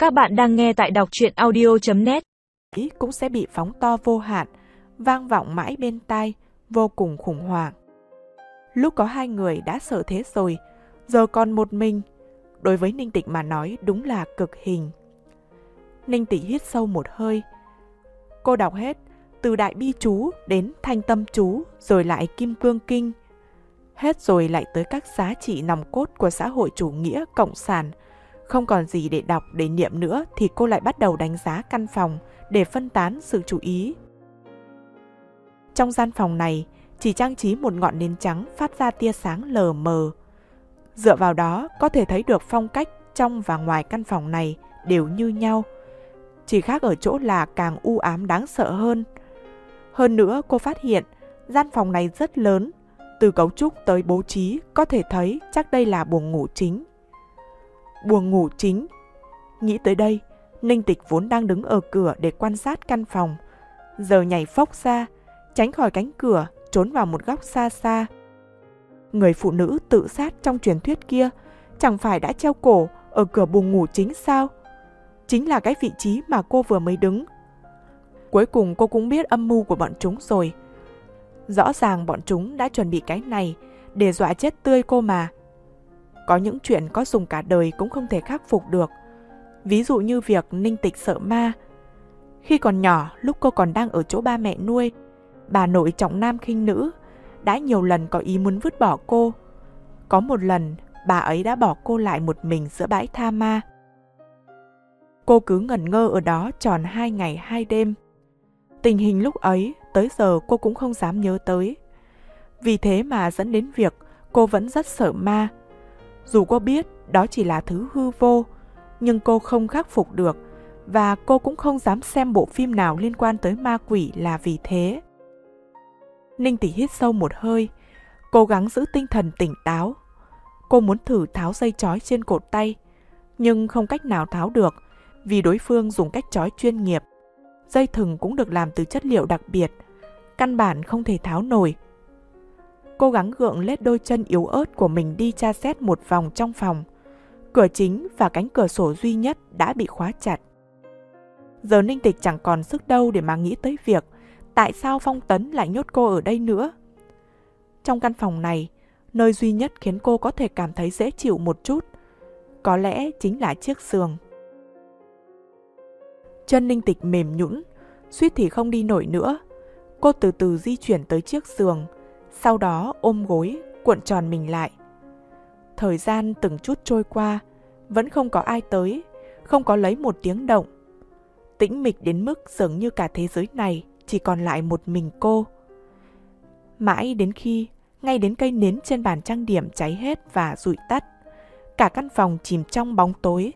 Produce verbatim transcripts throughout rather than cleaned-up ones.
Các bạn đang nghe tại đọc truyện audio chấm net. Cũng sẽ bị phóng to vô hạn, vang vọng mãi bên tai, vô cùng khủng hoảng. Lúc có hai người đã sợ thế rồi, giờ còn một mình. Đối với Ninh Tịch mà nói đúng là cực hình. Ninh Tịch hít sâu một hơi. Cô đọc hết từ Đại Bi Chú đến Thanh Tâm Chú, rồi lại Kim Cương Kinh. Hết rồi lại tới các giá trị nòng cốt của xã hội chủ nghĩa cộng sản. Không còn gì để đọc, để niệm nữa thì cô lại bắt đầu đánh giá căn phòng để phân tán sự chú ý. Trong gian phòng này chỉ trang trí một ngọn nến trắng phát ra tia sáng lờ mờ. Dựa vào đó có thể thấy được phong cách trong và ngoài căn phòng này đều như nhau. Chỉ khác ở chỗ là càng u ám đáng sợ hơn. Hơn nữa cô phát hiện gian phòng này rất lớn. Từ cấu trúc tới bố trí có thể thấy chắc đây là buồng ngủ chính. Buồng ngủ chính. Nghĩ tới đây, Ninh Tịch vốn đang đứng ở cửa để quan sát căn phòng, giờ nhảy phốc ra, tránh khỏi cánh cửa, trốn vào một góc xa xa. Người phụ nữ tự sát trong truyền thuyết kia chẳng phải đã treo cổ ở cửa buồng ngủ chính sao? Chính là cái vị trí mà cô vừa mới đứng. Cuối cùng cô cũng biết âm mưu của bọn chúng rồi. Rõ ràng bọn chúng đã chuẩn bị cái này để dọa chết tươi cô mà. Có những chuyện có dùng cả đời cũng không thể khắc phục được. Ví dụ như việc Ninh Tịch sợ ma. Khi còn nhỏ, lúc cô còn đang ở chỗ ba mẹ nuôi, bà nội trọng nam khinh nữ đã nhiều lần có ý muốn vứt bỏ cô. Có một lần, bà ấy đã bỏ cô lại một mình giữa bãi tha ma. Cô cứ ngẩn ngơ ở đó tròn hai ngày hai đêm. Tình hình lúc ấy, tới giờ cô cũng không dám nhớ tới. Vì thế mà dẫn đến việc cô vẫn rất sợ ma. Dù cô biết đó chỉ là thứ hư vô, nhưng cô không khắc phục được, và cô cũng không dám xem bộ phim nào liên quan tới ma quỷ là vì thế. Ninh Tịch hít sâu một hơi, cố gắng giữ tinh thần tỉnh táo. Cô muốn thử tháo dây trói trên cột tay, nhưng không cách nào tháo được vì đối phương dùng cách trói chuyên nghiệp. Dây thừng cũng được làm từ chất liệu đặc biệt, căn bản không thể tháo nổi. Cố gắng gượng lết đôi chân yếu ớt của mình đi tra xét một vòng trong phòng. Cửa chính và cánh cửa sổ duy nhất đã bị khóa chặt. Giờ Ninh Tịch chẳng còn sức đâu để mà nghĩ tới việc tại sao Phong Tấn lại nhốt cô ở đây nữa. Trong căn phòng này, nơi duy nhất khiến cô có thể cảm thấy dễ chịu một chút, có lẽ chính là chiếc giường. Chân Ninh Tịch mềm nhũn, suýt thì không đi nổi nữa. Cô từ từ di chuyển tới chiếc giường, sau đó ôm gối, cuộn tròn mình lại. Thời gian từng chút trôi qua, vẫn không có ai tới, không có lấy một tiếng động. Tĩnh mịch đến mức dường như cả thế giới này chỉ còn lại một mình cô. Mãi đến khi, ngay đến cây nến trên bàn trang điểm cháy hết và rụi tắt, cả căn phòng chìm trong bóng tối.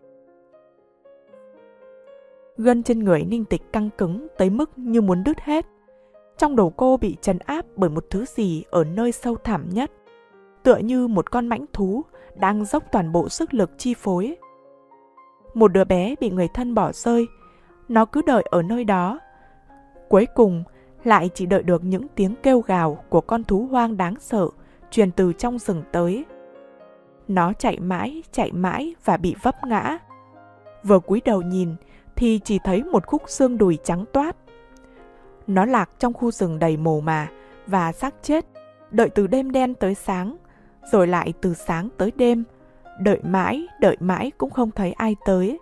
Gân trên người Ninh Tịch căng cứng tới mức như muốn đứt hết. Trong đầu cô bị trấn áp bởi một thứ gì ở nơi sâu thẳm nhất, tựa như một con mãnh thú đang dốc toàn bộ sức lực chi phối. Một đứa bé bị người thân bỏ rơi, nó cứ đợi ở nơi đó. Cuối cùng lại chỉ đợi được những tiếng kêu gào của con thú hoang đáng sợ truyền từ trong rừng tới. Nó chạy mãi, chạy mãi và bị vấp ngã. Vừa cúi đầu nhìn thì chỉ thấy một khúc xương đùi trắng toát. Nó lạc trong khu rừng đầy mồ mả và xác chết, đợi từ đêm đen tới sáng, rồi lại từ sáng tới đêm, đợi mãi, đợi mãi cũng không thấy ai tới.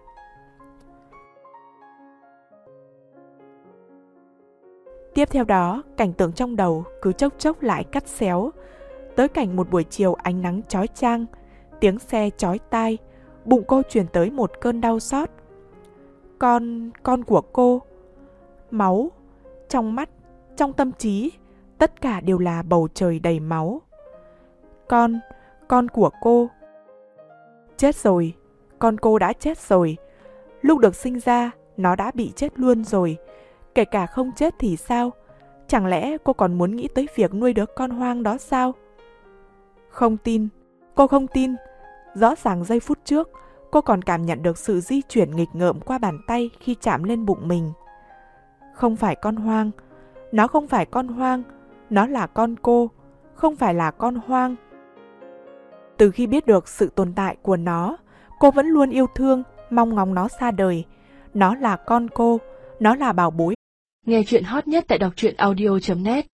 Tiếp theo đó, cảnh tượng trong đầu cứ chốc chốc lại cắt xéo, tới cảnh một buổi chiều ánh nắng chói chang, tiếng xe chói tai, bụng cô truyền tới một cơn đau xót. Con, con của cô, máu, trong mắt, trong tâm trí, tất cả đều là bầu trời đầy máu. Con, con của cô. Chết rồi, con cô đã chết rồi. Lúc được sinh ra, nó đã bị chết luôn rồi. Kể cả không chết thì sao? Chẳng lẽ cô còn muốn nghĩ tới việc nuôi đứa con hoang đó sao? Không tin, cô không tin. Rõ ràng giây phút trước, cô còn cảm nhận được sự di chuyển nghịch ngợm qua bàn tay khi chạm lên bụng mình. Không phải con hoang, nó không phải con hoang, nó là con cô, không phải là con hoang. Từ khi biết được sự tồn tại của nó, cô vẫn luôn yêu thương mong ngóng nó xa đời. Nó là con cô, nó là bảo bối. Nghe chuyện hot nhất tại đọc truyện audio chấm net.